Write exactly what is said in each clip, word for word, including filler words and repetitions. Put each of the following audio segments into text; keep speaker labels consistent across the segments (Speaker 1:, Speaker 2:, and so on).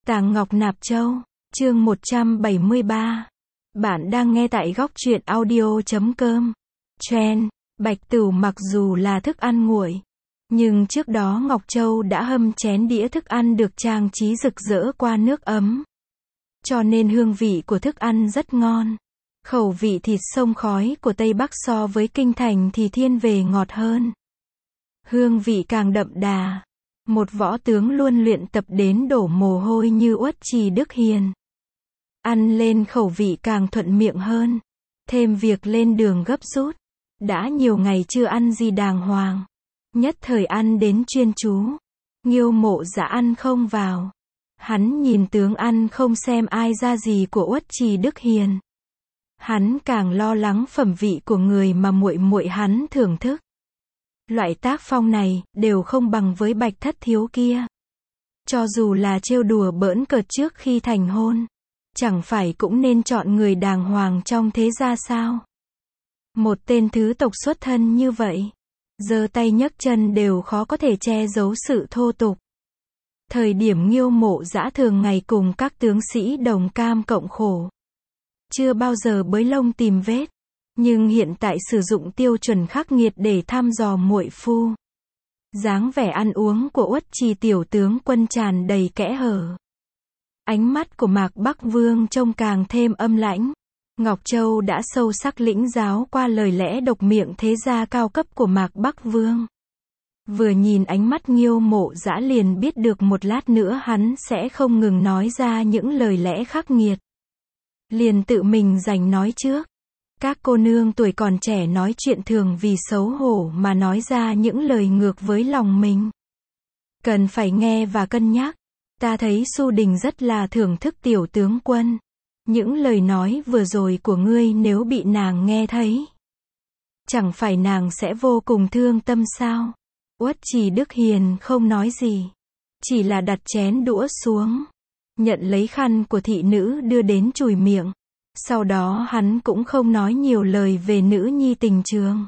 Speaker 1: Tàng Ngọc Nạp Châu, chương một trăm bảy mươi ba. Bạn đang nghe tại góc truyện audio chấm com. Trend, bạch tửu mặc dù là thức ăn nguội, nhưng trước đó Ngọc Châu đã hâm chén đĩa thức ăn được trang trí rực rỡ qua nước ấm. Cho nên hương vị của thức ăn rất ngon. Khẩu vị thịt sông khói của Tây Bắc so với Kinh Thành thì thiên về ngọt hơn. Hương vị càng đậm đà. Một võ tướng luôn luyện tập đến đổ mồ hôi như Uất Trì Đức Hiền. Ăn lên khẩu vị càng thuận miệng hơn. Thêm việc lên đường gấp rút. Đã nhiều ngày chưa ăn gì đàng hoàng. Nhất thời ăn đến chuyên chú. Nghiêu Mộ Dã ăn không vào. Hắn nhìn tướng ăn không xem ai ra gì của Uất Trì Đức Hiền. Hắn càng lo lắng phẩm vị của người mà muội muội hắn thưởng thức. Loại tác phong này, đều không bằng với Bạch Thất Thiếu kia. Cho dù là trêu đùa bỡn cợt trước khi thành hôn, chẳng phải cũng nên chọn người đàng hoàng trong thế gia sao? Một tên thứ tộc xuất thân như vậy, giơ tay nhấc chân đều khó có thể che giấu sự thô tục. Thời điểm Nghiêu Mộ Dã thường ngày cùng các tướng sĩ đồng cam cộng khổ, chưa bao giờ bới lông tìm vết. Nhưng hiện tại sử dụng tiêu chuẩn khắc nghiệt để thăm dò muội phu. Dáng vẻ ăn uống của Uất Trì tiểu tướng quân tràn đầy kẽ hở. Ánh mắt của Mạc Bắc Vương trông càng thêm âm lãnh. Ngọc Châu đã sâu sắc lĩnh giáo qua lời lẽ độc miệng thế gia cao cấp của Mạc Bắc Vương. Vừa nhìn ánh mắt Nghiêu Mộ Dã liền biết được một lát nữa hắn sẽ không ngừng nói ra những lời lẽ khắc nghiệt. Liền tự mình giành nói trước. Các cô nương tuổi còn trẻ nói chuyện thường vì xấu hổ mà nói ra những lời ngược với lòng mình. Cần phải nghe và cân nhắc. Ta thấy Xu Đình rất là thưởng thức tiểu tướng quân. Những lời nói vừa rồi của ngươi nếu bị nàng nghe thấy, chẳng phải nàng sẽ vô cùng thương tâm sao? Uất Trì Đức Hiền không nói gì, chỉ là đặt chén đũa xuống, nhận lấy khăn của thị nữ đưa đến chùi miệng. Sau đó hắn cũng không nói nhiều lời về nữ nhi tình trường.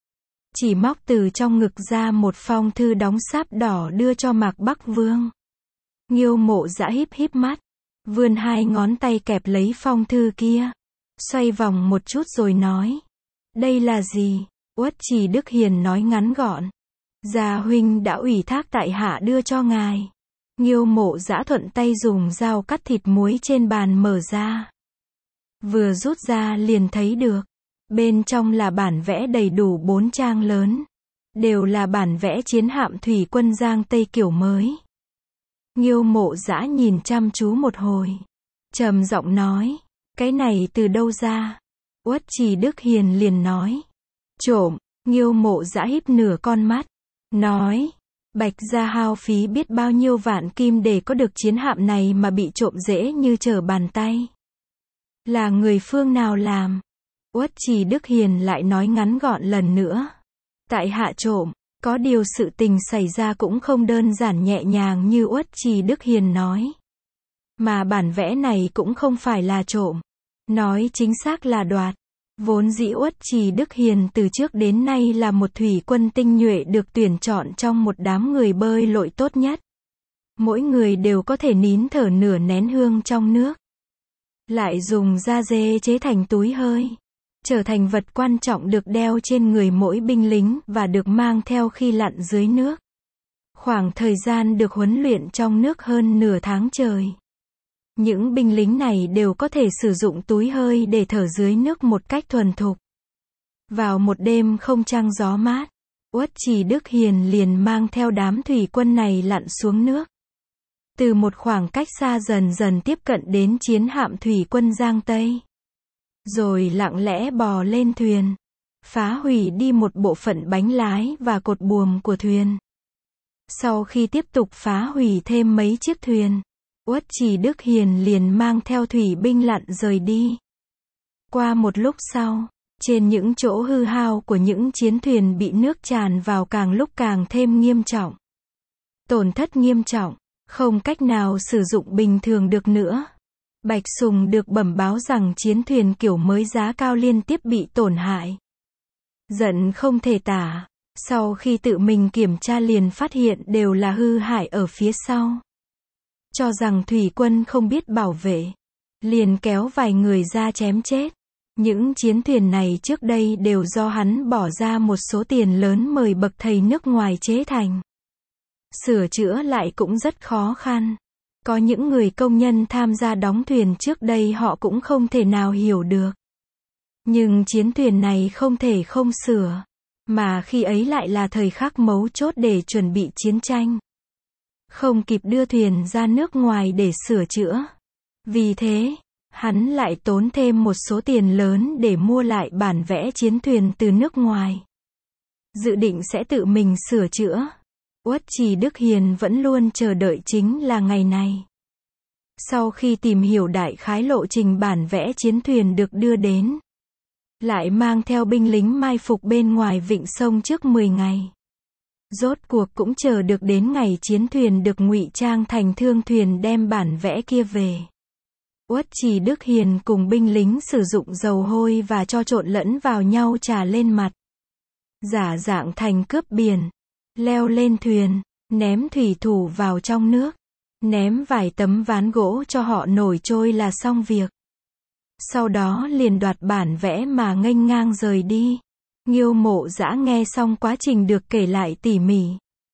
Speaker 1: Chỉ móc từ trong ngực ra một phong thư đóng sáp đỏ đưa cho Mạc Bắc Vương. Nghiêu Mộ Dã híp híp mắt, vươn hai ngón tay kẹp lấy phong thư kia, xoay vòng một chút rồi nói. Đây là gì? Uất Trì Đức Hiền nói ngắn gọn. Gia huynh đã ủy thác tại hạ đưa cho ngài. Nghiêu Mộ Dã thuận tay dùng dao cắt thịt muối trên bàn mở ra. Vừa rút ra liền thấy được. Bên trong là bản vẽ đầy đủ bốn trang lớn. Đều là bản vẽ chiến hạm thủy quân Giang Tây kiểu mới. Nghiêu Mộ Dã nhìn chăm chú một hồi, trầm giọng nói. Cái này từ đâu ra? Uất Trì Đức Hiền liền nói. Trộm. Nghiêu Mộ Dã híp nửa con mắt, nói. Bạch gia hao phí biết bao nhiêu vạn kim để có được chiến hạm này mà bị trộm dễ như trở bàn tay. Là người phương nào làm? Uất Trì Đức Hiền lại nói ngắn gọn lần nữa. Tại hạ trộm. Có điều sự tình xảy ra cũng không đơn giản nhẹ nhàng như Uất Trì Đức Hiền nói. Mà bản vẽ này cũng không phải là trộm. Nói chính xác là đoạt. Vốn dĩ Uất Trì Đức Hiền từ trước đến nay là một thủy quân tinh nhuệ được tuyển chọn trong một đám người bơi lội tốt nhất. Mỗi người đều có thể nín thở nửa nén hương trong nước. Lại dùng da dê chế thành túi hơi, trở thành vật quan trọng được đeo trên người mỗi binh lính và được mang theo khi lặn dưới nước. Khoảng thời gian được huấn luyện trong nước hơn nửa tháng trời. Những binh lính này đều có thể sử dụng túi hơi để thở dưới nước một cách thuần thục. Vào một đêm không trăng gió mát, Uất Trì Đức Hiền liền mang theo đám thủy quân này lặn xuống nước. Từ một khoảng cách xa dần dần tiếp cận đến chiến hạm thủy quân Giang Tây. Rồi lặng lẽ bò lên thuyền, phá hủy đi một bộ phận bánh lái và cột buồm của thuyền. Sau khi tiếp tục phá hủy thêm mấy chiếc thuyền, Uất Trì Đức Hiền liền mang theo thủy binh lặn rời đi. Qua một lúc sau, trên những chỗ hư hao của những chiến thuyền bị nước tràn vào càng lúc càng thêm nghiêm trọng. Tổn thất nghiêm trọng, không cách nào sử dụng bình thường được nữa. Bạch Sùng được bẩm báo rằng chiến thuyền kiểu mới giá cao liên tiếp bị tổn hại. Giận không thể tả, sau khi tự mình kiểm tra liền phát hiện đều là hư hại ở phía sau. cho rằng thủy quân không biết bảo vệ, liền kéo vài người ra chém chết. Những chiến thuyền này trước đây đều do hắn bỏ ra một số tiền lớn mời bậc thầy nước ngoài chế thành. Sửa chữa lại cũng rất khó khăn. Có những người công nhân tham gia đóng thuyền trước đây họ cũng không thể nào hiểu được. Nhưng chiến thuyền này không thể không sửa. Mà khi ấy lại là thời khắc mấu chốt để chuẩn bị chiến tranh. Không kịp đưa thuyền ra nước ngoài để sửa chữa. Vì thế, hắn lại tốn thêm một số tiền lớn để mua lại bản vẽ chiến thuyền từ nước ngoài. Dự định sẽ tự mình sửa chữa. Uất Trì Đức Hiền vẫn luôn chờ đợi chính là ngày này. Sau khi tìm hiểu đại khái lộ trình bản vẽ chiến thuyền được đưa đến, lại mang theo binh lính mai phục bên ngoài vịnh sông trước mười ngày. Rốt cuộc cũng chờ được đến ngày chiến thuyền được ngụy trang thành thương thuyền đem bản vẽ kia về. Uất Trì Đức Hiền cùng binh lính sử dụng dầu hôi và cho trộn lẫn vào nhau trà lên mặt. Giả dạng thành cướp biển. Leo lên thuyền, ném thủy thủ vào trong nước. Ném vài tấm ván gỗ cho họ nổi trôi là xong việc. Sau đó liền đoạt bản vẽ mà nghênh ngang rời đi. Nghiêu Mộ Dã nghe xong quá trình được kể lại tỉ mỉ.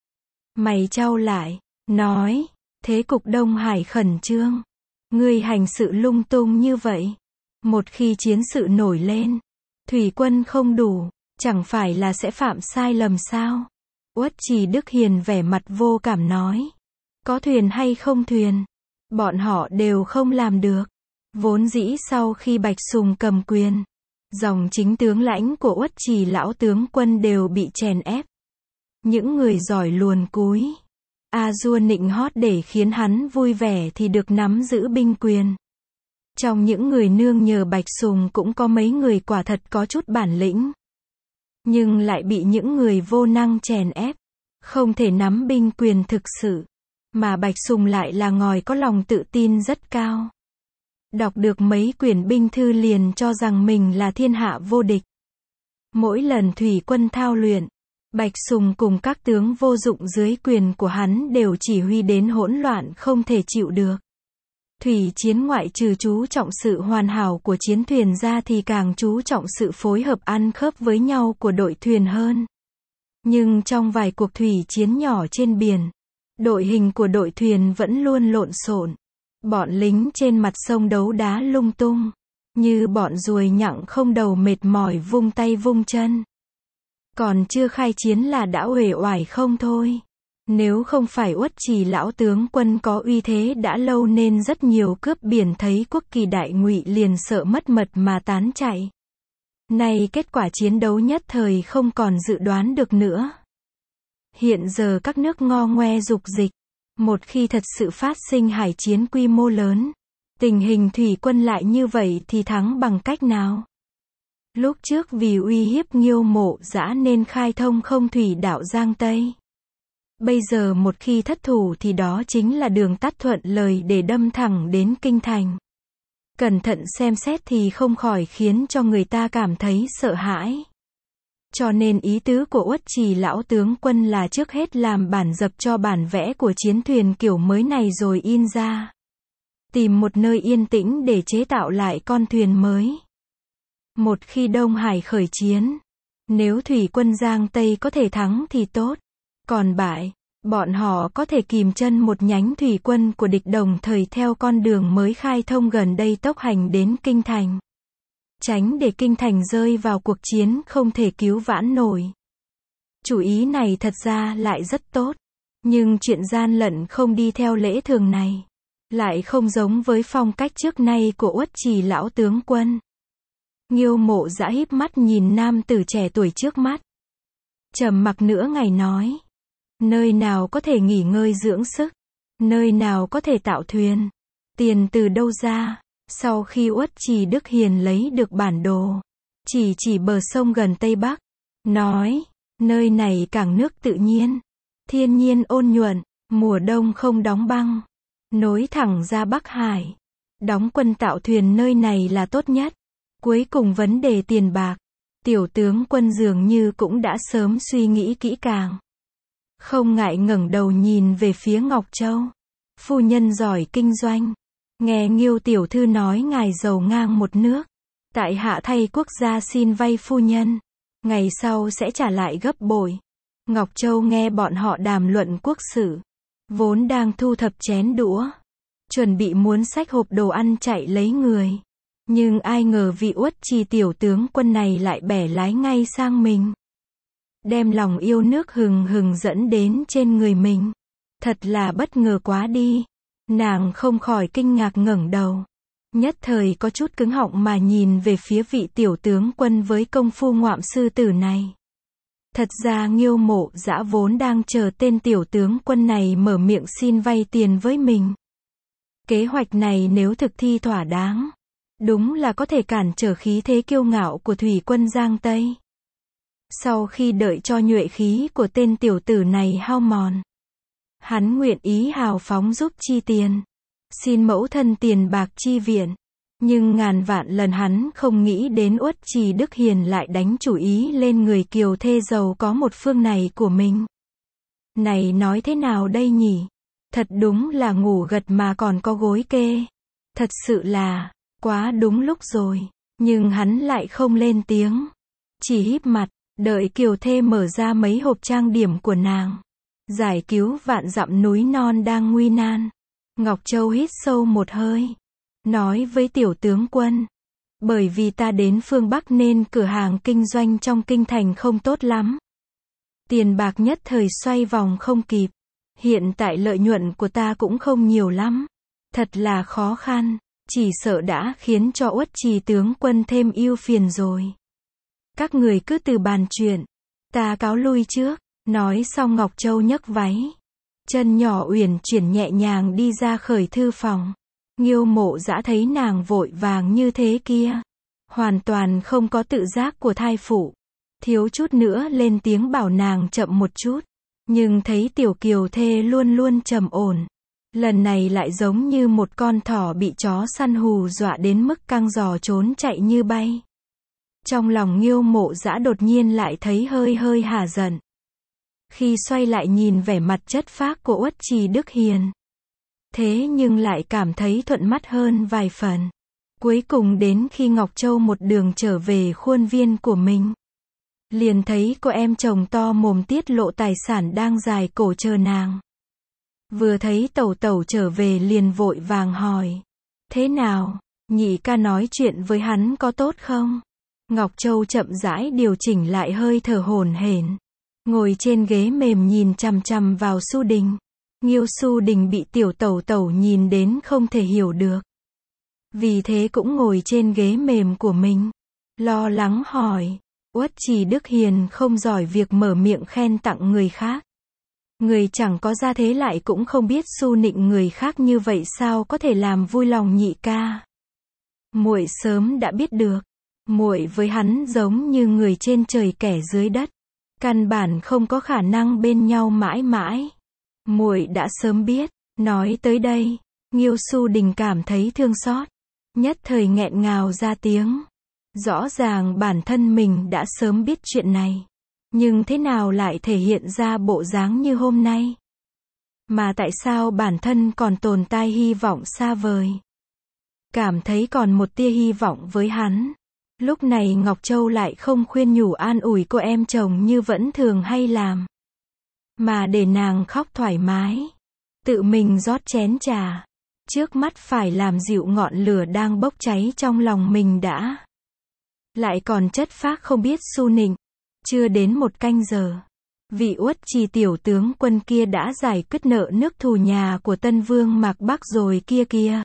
Speaker 1: Mày chau lại, nói, thế cục Đông Hải khẩn trương. Ngươi hành sự lung tung như vậy. Một khi chiến sự nổi lên, thủy quân không đủ, chẳng phải là sẽ phạm sai lầm sao? Uất Trì Đức Hiền vẻ mặt vô cảm nói. Có thuyền hay không thuyền, bọn họ đều không làm được. Vốn dĩ sau khi Bạch Sùng cầm quyền, dòng chính tướng lãnh của Uất Trì lão tướng quân đều bị chèn ép. Những người giỏi luồn cúi, a dua nịnh hót để khiến hắn vui vẻ thì được nắm giữ binh quyền. Trong những người nương nhờ Bạch Sùng cũng có mấy người quả thật có chút bản lĩnh. Nhưng lại bị những người vô năng chèn ép, không thể nắm binh quyền thực sự. Mà Bạch Sùng lại là ngòi có lòng tự tin rất cao. Đọc được mấy quyển binh thư liền cho rằng mình là thiên hạ vô địch. Mỗi lần thủy quân thao luyện, Bạch Sùng cùng các tướng vô dụng dưới quyền của hắn đều chỉ huy đến hỗn loạn không thể chịu được. Thủy chiến ngoại trừ chú trọng sự hoàn hảo của chiến thuyền ra thì càng chú trọng sự phối hợp ăn khớp với nhau của đội thuyền hơn. Nhưng trong vài cuộc thủy chiến nhỏ trên biển, đội hình của đội thuyền vẫn luôn lộn xộn. Bọn lính trên mặt sông đấu đá lung tung, như bọn ruồi nhặng không đầu mệt mỏi vung tay vung chân. Còn chưa khai chiến là đã uể oải không thôi. Nếu không phải Uất Trì lão tướng quân có uy thế đã lâu nên rất nhiều cướp biển thấy quốc kỳ đại ngụy liền sợ mất mật mà tán chạy. Nay kết quả chiến đấu nhất thời không còn dự đoán được nữa. Hiện giờ các nước ngo ngoe dục dịch. Một khi thật sự phát sinh hải chiến quy mô lớn, tình hình thủy quân lại như vậy thì thắng bằng cách nào? Lúc trước vì uy hiếp Nghiêu Mộ Dã nên khai thông không thủy đạo Giang Tây. Bây giờ một khi thất thủ thì đó chính là đường tắt thuận lời để đâm thẳng đến kinh thành. Cẩn thận xem xét thì không khỏi khiến cho người ta cảm thấy sợ hãi. Cho nên ý tứ của Uất Trì lão tướng quân là trước hết làm bản dập cho bản vẽ của chiến thuyền kiểu mới này rồi in ra. Tìm một nơi yên tĩnh để chế tạo lại con thuyền mới. Một khi Đông Hải khởi chiến, nếu thủy quân Giang Tây có thể thắng thì tốt. Còn bại, bọn họ có thể kìm chân một nhánh thủy quân của địch đồng thời theo con đường mới khai thông gần đây tốc hành đến kinh thành. Tránh để kinh thành rơi vào cuộc chiến không thể cứu vãn nổi. Chủ ý này thật ra lại rất tốt. Nhưng chuyện gian lận không đi theo lễ thường này, lại không giống với phong cách trước nay của Uất Trì lão tướng quân. Nghiêu Mộ Dã híp mắt nhìn nam tử trẻ tuổi trước mắt. Trầm mặc nửa ngày nói. Nơi nào có thể nghỉ ngơi dưỡng sức? Nơi nào có thể tạo thuyền? Tiền từ đâu ra? Sau khi Uất Trì Đức Hiền lấy được bản đồ, chỉ chỉ bờ sông gần Tây Bắc, nói, nơi này cảng nước tự nhiên, thiên nhiên ôn nhuận, mùa đông không đóng băng, nối thẳng ra Bắc Hải. Đóng quân tạo thuyền nơi này là tốt nhất. Cuối cùng vấn đề tiền bạc, tiểu tướng quân dường như cũng đã sớm suy nghĩ kỹ càng. Không ngại ngẩng đầu nhìn về phía Ngọc Châu. Phu nhân giỏi kinh doanh. Nghe Nghiêu tiểu thư nói ngài giàu ngang một nước. Tại hạ thay quốc gia xin vay phu nhân. Ngày sau sẽ trả lại gấp bội. Ngọc Châu nghe bọn họ đàm luận quốc sự. Vốn đang thu thập chén đũa. Chuẩn bị muốn xách hộp đồ ăn chạy lấy người. Nhưng ai ngờ vị Uất Trì tiểu tướng quân này lại bẻ lái ngay sang mình. Đem lòng yêu nước hừng hừng dẫn đến trên người mình. Thật là bất ngờ quá đi. Nàng không khỏi kinh ngạc ngẩng đầu. Nhất thời có chút cứng họng mà nhìn về phía vị tiểu tướng quân với công phu ngoạm sư tử này. Thật ra Nghiêu Mộ Dã vốn đang chờ tên tiểu tướng quân này mở miệng xin vay tiền với mình. Kế hoạch này nếu thực thi thỏa đáng, đúng là có thể cản trở khí thế kiêu ngạo của thủy quân Giang Tây. Sau khi đợi cho nhuệ khí của tên tiểu tử này hao mòn, hắn nguyện ý hào phóng giúp chi tiền, xin mẫu thân tiền bạc chi viện. Nhưng ngàn vạn lần hắn không nghĩ đến Uất Trì Đức Hiền lại đánh chủ ý lên người kiều thê giàu có một phương này của mình. Này nói thế nào đây nhỉ? Thật đúng là ngủ gật mà còn có gối kê. Thật sự là, quá đúng lúc rồi. Nhưng hắn lại không lên tiếng. Chỉ híp mặt, đợi kiều thê mở ra mấy hộp trang điểm của nàng. Giải cứu vạn dặm núi non đang nguy nan. Ngọc Châu hít sâu một hơi. Nói với tiểu tướng quân. Bởi vì ta đến phương Bắc nên cửa hàng kinh doanh trong kinh thành không tốt lắm. Tiền bạc nhất thời xoay vòng không kịp. Hiện tại lợi nhuận của ta cũng không nhiều lắm. Thật là khó khăn. Chỉ sợ đã khiến cho Uất Trì tướng quân thêm ưu phiền rồi. Các người cứ từ bàn chuyện. Ta cáo lui trước. Nói xong Ngọc Châu nhấc váy. Chân nhỏ uyển chuyển nhẹ nhàng đi ra khởi thư phòng. Nghiêu Mộ Dã thấy nàng vội vàng như thế kia. Hoàn toàn không có tự giác của thai phụ. Thiếu chút nữa lên tiếng bảo nàng chậm một chút. Nhưng thấy tiểu kiều thê luôn luôn trầm ổn. Lần này lại giống như một con thỏ bị chó săn hù dọa đến mức căng giò trốn chạy như bay. Trong lòng Nghiêu Mộ Dã đột nhiên lại thấy hơi hơi hả giận. Khi xoay lại nhìn vẻ mặt chất phác của Uất Trì Đức Hiền. Thế nhưng lại cảm thấy thuận mắt hơn vài phần. Cuối cùng đến khi Ngọc Châu một đường trở về khuôn viên của mình. Liền thấy cô em chồng to mồm tiết lộ tài sản đang dài cổ chờ nàng. Vừa thấy tẩu tẩu trở về liền vội vàng hỏi. Thế nào, nhị ca nói chuyện với hắn có tốt không? Ngọc Châu chậm rãi điều chỉnh lại hơi thở hổn hển. Ngồi trên ghế mềm nhìn chằm chằm vào Su Đình. Nghiêu Su Đình bị tiểu tẩu tẩu nhìn đến không thể hiểu được. Vì thế cũng ngồi trên ghế mềm của mình. Lo lắng hỏi. Uất Trì Đức Hiền không giỏi việc mở miệng khen tặng người khác. Người chẳng có gia thế lại cũng không biết su nịnh người khác như vậy sao có thể làm vui lòng nhị ca. Muội sớm đã biết được. Muội với hắn giống như người trên trời kẻ dưới đất. Căn bản không có khả năng bên nhau mãi mãi. Muội đã sớm biết. Nói tới đây, Nghiêu Su Đình cảm thấy thương xót. Nhất thời nghẹn ngào ra tiếng. Rõ ràng bản thân mình đã sớm biết chuyện này. Nhưng thế nào lại thể hiện ra bộ dáng như hôm nay? Mà tại sao bản thân còn tồn tại hy vọng xa vời? Cảm thấy còn một tia hy vọng với hắn. Lúc này Ngọc Châu lại không khuyên nhủ an ủi cô em chồng như vẫn thường hay làm. Mà để nàng khóc thoải mái. Tự mình rót chén trà. Trước mắt phải làm dịu ngọn lửa đang bốc cháy trong lòng mình đã. Lại còn chất phác không biết su nịnh. Chưa đến một canh giờ. Vị Uất Trì tiểu tướng quân kia đã giải quyết nợ nước thù nhà của Tân Vương Mạc Bắc rồi kia kia.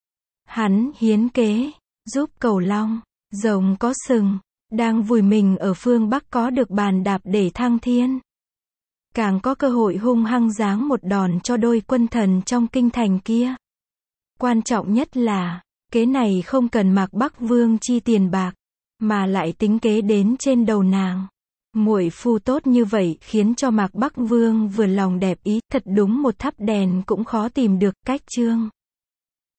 Speaker 1: Hắn hiến kế. Giúp Cẩu Long. Rồng có sừng. Đang vùi mình ở phương Bắc có được bàn đạp để thăng thiên. Càng có cơ hội hung hăng giáng một đòn cho đôi quân thần trong kinh thành kia. Quan trọng nhất là, kế này không cần Mạc Bắc Vương chi tiền bạc, mà lại tính kế đến trên đầu nàng. Muội phu tốt như vậy khiến cho Mạc Bắc Vương vừa lòng đẹp ý, thật đúng một thắp đèn cũng khó tìm được. Cách chương